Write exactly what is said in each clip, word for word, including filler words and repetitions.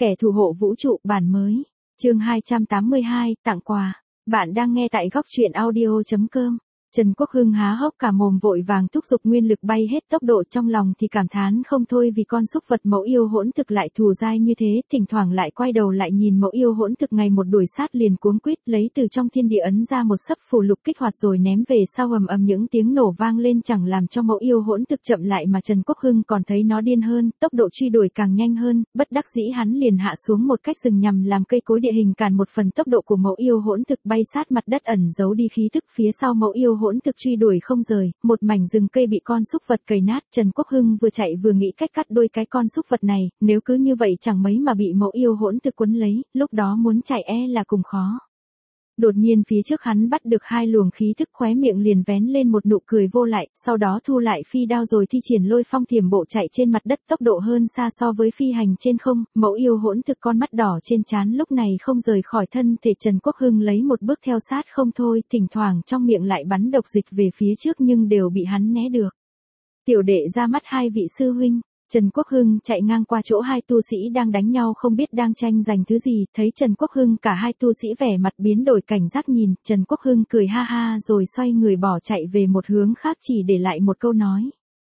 Kẻ thù hộ vũ trụ bản mới. Chương hai trăm tám mươi hai, tặng quà. Bạn đang nghe tại góc truyện audio chấm com. Trần Quốc Hưng há hốc cả mồm vội vàng thúc giục nguyên lực bay hết tốc độ, trong lòng thì cảm thán không thôi vì con súc vật mẫu yêu hỗn thực lại thù dai như thế, thỉnh thoảng lại quay đầu lại nhìn mẫu yêu hỗn thực ngày một đuổi sát liền cuống quýt lấy từ trong thiên địa ấn ra một sấp phù lục kích hoạt rồi ném về sau, ầm ầm những tiếng nổ vang lên chẳng làm cho mẫu yêu hỗn thực chậm lại mà Trần Quốc Hưng còn thấy nó điên hơn, tốc độ truy đuổi càng nhanh hơn, bất đắc dĩ hắn liền hạ xuống một cách dừng nhằm làm cây cối địa hình cản một phần tốc độ của mẫu yêu hỗn thực bay sát mặt đất ẩn giấu đi khí tức phía sau mẫu yêu hỗn thực truy đuổi không rời, một mảnh rừng cây bị con súc vật cày nát, Trần Quốc Hưng vừa chạy vừa nghĩ cách cắt đôi cái con súc vật này, nếu cứ như vậy chẳng mấy mà bị mẫu yêu hỗn thực quấn lấy, lúc đó muốn chạy e là cùng khó. Đột nhiên phía trước hắn bắt được hai luồng khí thức, khóe miệng liền vén lên một nụ cười vô lại, sau đó thu lại phi đao rồi thi triển lôi phong thiểm bộ chạy trên mặt đất, tốc độ hơn xa so với phi hành trên không. Mẫu yêu hỗn thực con mắt đỏ trên trán lúc này không rời khỏi thân thể Trần Quốc Hưng, lấy một bước theo sát không thôi, thỉnh thoảng trong miệng lại bắn độc dịch về phía trước nhưng đều bị hắn né được. Tiểu đệ ra mắt hai vị sư huynh. Trần Quốc Hưng chạy ngang qua chỗ hai tu sĩ đang đánh nhau không biết đang tranh giành thứ gì, thấy Trần Quốc Hưng cả hai tu sĩ vẻ mặt biến đổi cảnh giác nhìn, Trần Quốc Hưng cười ha ha rồi xoay người bỏ chạy về một hướng khác, chỉ để lại một câu nói.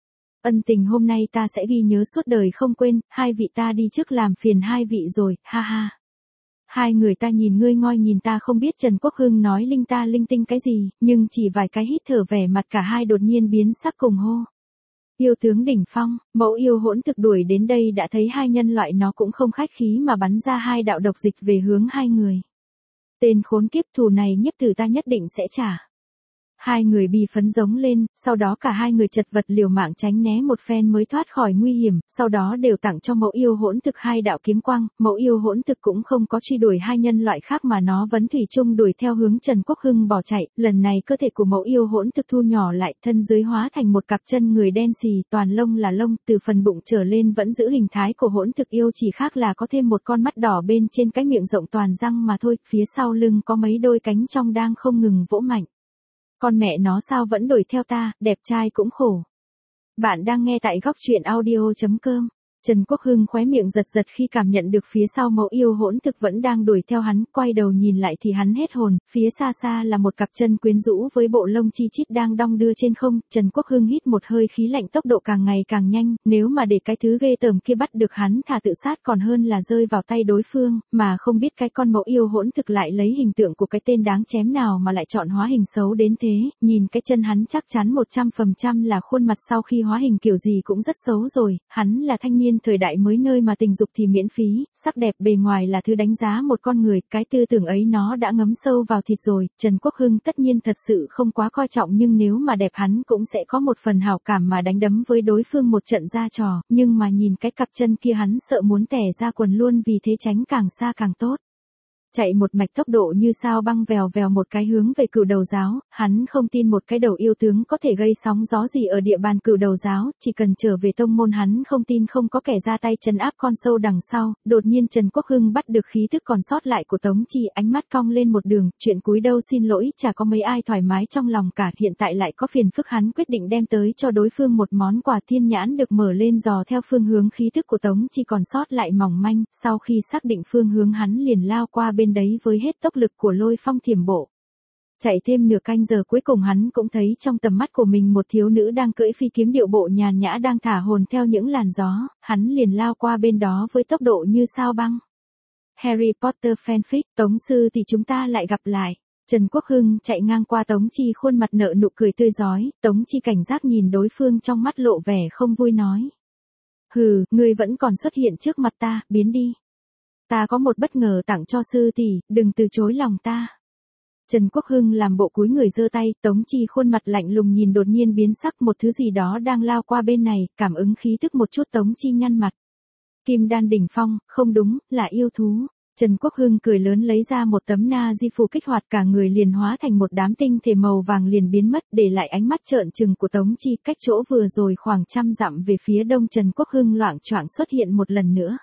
Ân tình hôm nay ta sẽ ghi nhớ suốt đời không quên, hai vị ta đi trước làm phiền hai vị rồi, ha ha. Hai người ta nhìn ngươi ngoi nhìn ta không biết Trần Quốc Hưng nói linh ta linh tinh cái gì, nhưng chỉ vài cái hít thở vẻ mặt cả hai đột nhiên biến sắc cùng hô. Yêu tướng đỉnh phong, mẫu yêu hỗn thực đuổi đến đây đã thấy hai nhân loại nó cũng không khách khí mà bắn ra hai đạo độc dịch về hướng hai người. Tên khốn kiếp, thù này nhiếp tử ta nhất định sẽ trả. Hai người bi phấn giống lên, sau đó cả hai người chật vật liều mạng tránh né một phen mới thoát khỏi nguy hiểm, sau đó đều tặng cho mẫu yêu hỗn thực hai đạo kiếm quang, mẫu yêu hỗn thực cũng không có truy đuổi hai nhân loại khác mà nó vẫn thủy chung đuổi theo hướng Trần Quốc Hưng bỏ chạy, lần này cơ thể của mẫu yêu hỗn thực thu nhỏ lại, thân dưới hóa thành một cặp chân người đen xì, toàn lông là lông, từ phần bụng trở lên vẫn giữ hình thái của hỗn thực yêu, chỉ khác là có thêm một con mắt đỏ bên trên cái miệng rộng toàn răng mà thôi, phía sau lưng có mấy đôi cánh trong đang không ngừng vỗ mạnh. Con mẹ nó sao vẫn đuổi theo ta, đẹp trai cũng khổ. Bạn đang nghe tại góc truyện audio chấm com. Trần Quốc Hưng khóe miệng giật giật khi cảm nhận được phía sau mẫu yêu hỗn thực vẫn đang đuổi theo hắn, quay đầu nhìn lại thì hắn hết hồn, phía xa xa là một cặp chân quyến rũ với bộ lông chi chít đang đong đưa trên không. Trần Quốc Hưng hít một hơi khí lạnh, tốc độ càng ngày càng nhanh, nếu mà để cái thứ ghê tởm kia bắt được hắn thà tự sát còn hơn là rơi vào tay đối phương, mà không biết cái con mẫu yêu hỗn thực lại lấy hình tượng của cái tên đáng chém nào mà lại chọn hóa hình xấu đến thế, nhìn cái chân hắn chắc chắn một trăm phần trăm là khuôn mặt sau khi hóa hình kiểu gì cũng rất xấu rồi, hắn là thanh niên thời đại mới nơi mà tình dục thì miễn phí, sắc đẹp bề ngoài là thứ đánh giá một con người, cái tư tưởng ấy nó đã ngấm sâu vào thịt rồi. Trần Quốc Hưng tất nhiên thật sự không quá coi trọng, nhưng nếu mà đẹp hắn cũng sẽ có một phần hảo cảm mà đánh đấm với đối phương một trận ra trò, nhưng mà nhìn cái cặp chân kia hắn sợ muốn tẻ ra quần luôn, vì thế tránh càng xa càng tốt. Chạy một mạch tốc độ như sao băng vèo vèo một cái hướng về Cửu Đầu Giáo, hắn không tin một cái đầu yêu tướng có thể gây sóng gió gì ở địa bàn Cửu Đầu Giáo, chỉ cần trở về tông môn hắn không tin không có kẻ ra tay trấn áp con sâu đằng sau. Đột nhiên Trần Quốc Hưng bắt được khí thức còn sót lại của Tống Chi, ánh mắt cong lên một đường, chuyện cúi đâu xin lỗi, chả có mấy ai thoải mái trong lòng cả, hiện tại lại có phiền phức, hắn quyết định đem tới cho đối phương một món quà. Thiên nhãn được mở lên dò theo phương hướng khí thức của Tống Chi còn sót lại mỏng manh, sau khi xác định phương hướng hắn liền lao qua bên đấy với hết tốc lực của lôi phong thiểm bộ. Chạy thêm nửa canh giờ cuối cùng hắn cũng thấy trong tầm mắt của mình một thiếu nữ đang cưỡi phi kiếm, điệu bộ nhàn nhã đang thả hồn theo những làn gió, hắn liền lao qua bên đó với tốc độ như sao băng. Harry Potter fanfic, Tống sư thì chúng ta lại gặp lại. Trần Quốc Hưng chạy ngang qua Tống Chi, khuôn mặt nở nụ cười tươi rói, Tống Chi cảnh giác nhìn đối phương, trong mắt lộ vẻ không vui nói. Hừ, ngươi vẫn còn xuất hiện trước mặt ta, biến đi. Ta có một bất ngờ tặng cho sư tỷ, đừng từ chối lòng ta. Trần Quốc Hưng làm bộ cúi người giơ tay, Tống Chi khuôn mặt lạnh lùng nhìn đột nhiên biến sắc, một thứ gì đó đang lao qua bên này, cảm ứng khí tức một chút Tống Chi nhăn mặt. Kim đan đỉnh phong, không đúng, là yêu thú. Trần Quốc Hưng cười lớn lấy ra một tấm na di phù kích hoạt, cả người liền hóa thành một đám tinh thể màu vàng liền biến mất, để lại ánh mắt trợn trừng của Tống Chi. Cách chỗ vừa rồi khoảng trăm dặm về phía đông, Trần Quốc Hưng loạng choạng xuất hiện một lần nữa.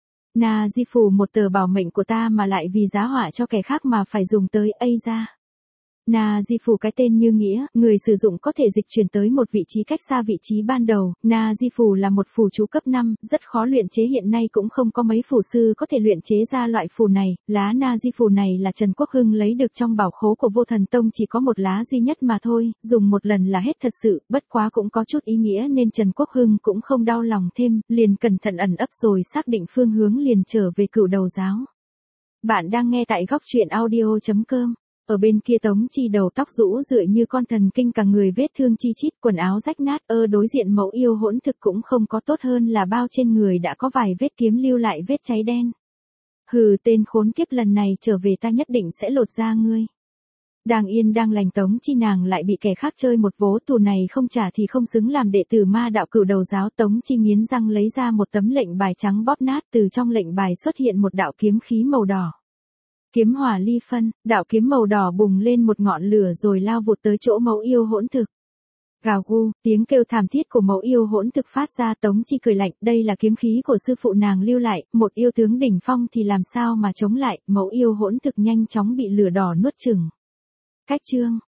Na di phù, một tờ bảo mệnh của ta mà lại vì giá họa cho kẻ khác mà phải dùng tới, ây ra. Na Di Phù cái tên như nghĩa, người sử dụng có thể dịch chuyển tới một vị trí cách xa vị trí ban đầu. Na Di Phù là một phù chú cấp năm, rất khó luyện chế, hiện nay cũng không có mấy phù sư có thể luyện chế ra loại phù này. Lá Na Di Phù này là Trần Quốc Hưng lấy được trong bảo khố của Vô Thần Tông, chỉ có một lá duy nhất mà thôi, dùng một lần là hết thật sự, bất quá cũng có chút ý nghĩa nên Trần Quốc Hưng cũng không đau lòng thêm, liền cẩn thận ẩn ấp rồi xác định phương hướng liền trở về Cửu Đầu Giáo. Bạn đang nghe tại góc truyện audio chấm com. Ở bên kia Tống Chi đầu tóc rũ rượi như con thần kinh, cả người vết thương chi chít, quần áo rách nát, ơ đối diện Mẫu Yêu Hỗn Thực cũng không có tốt hơn là bao, trên người đã có vài vết kiếm lưu lại vết cháy đen. Hừ, tên khốn kiếp, lần này trở về ta nhất định sẽ lột da ngươi. Đang yên đang lành Tống Chi nàng lại bị kẻ khác chơi một vố, thù này không trả thì không xứng làm đệ tử ma đạo Cửu Đầu Giáo. Tống Chi nghiến răng lấy ra một tấm lệnh bài trắng bóp nát, từ trong lệnh bài xuất hiện một đạo kiếm khí màu đỏ. Kiếm hỏa ly phân, đạo kiếm màu đỏ bùng lên một ngọn lửa rồi lao vụt tới chỗ Mẫu Yêu Hỗn Thực. Gào gu, tiếng kêu thảm thiết của Mẫu Yêu Hỗn Thực phát ra. Tống Chi cười lạnh, đây là kiếm khí của sư phụ nàng lưu lại, một yêu tướng đỉnh phong thì làm sao mà chống lại. Mẫu Yêu Hỗn Thực nhanh chóng bị lửa đỏ nuốt chửng. Cách chương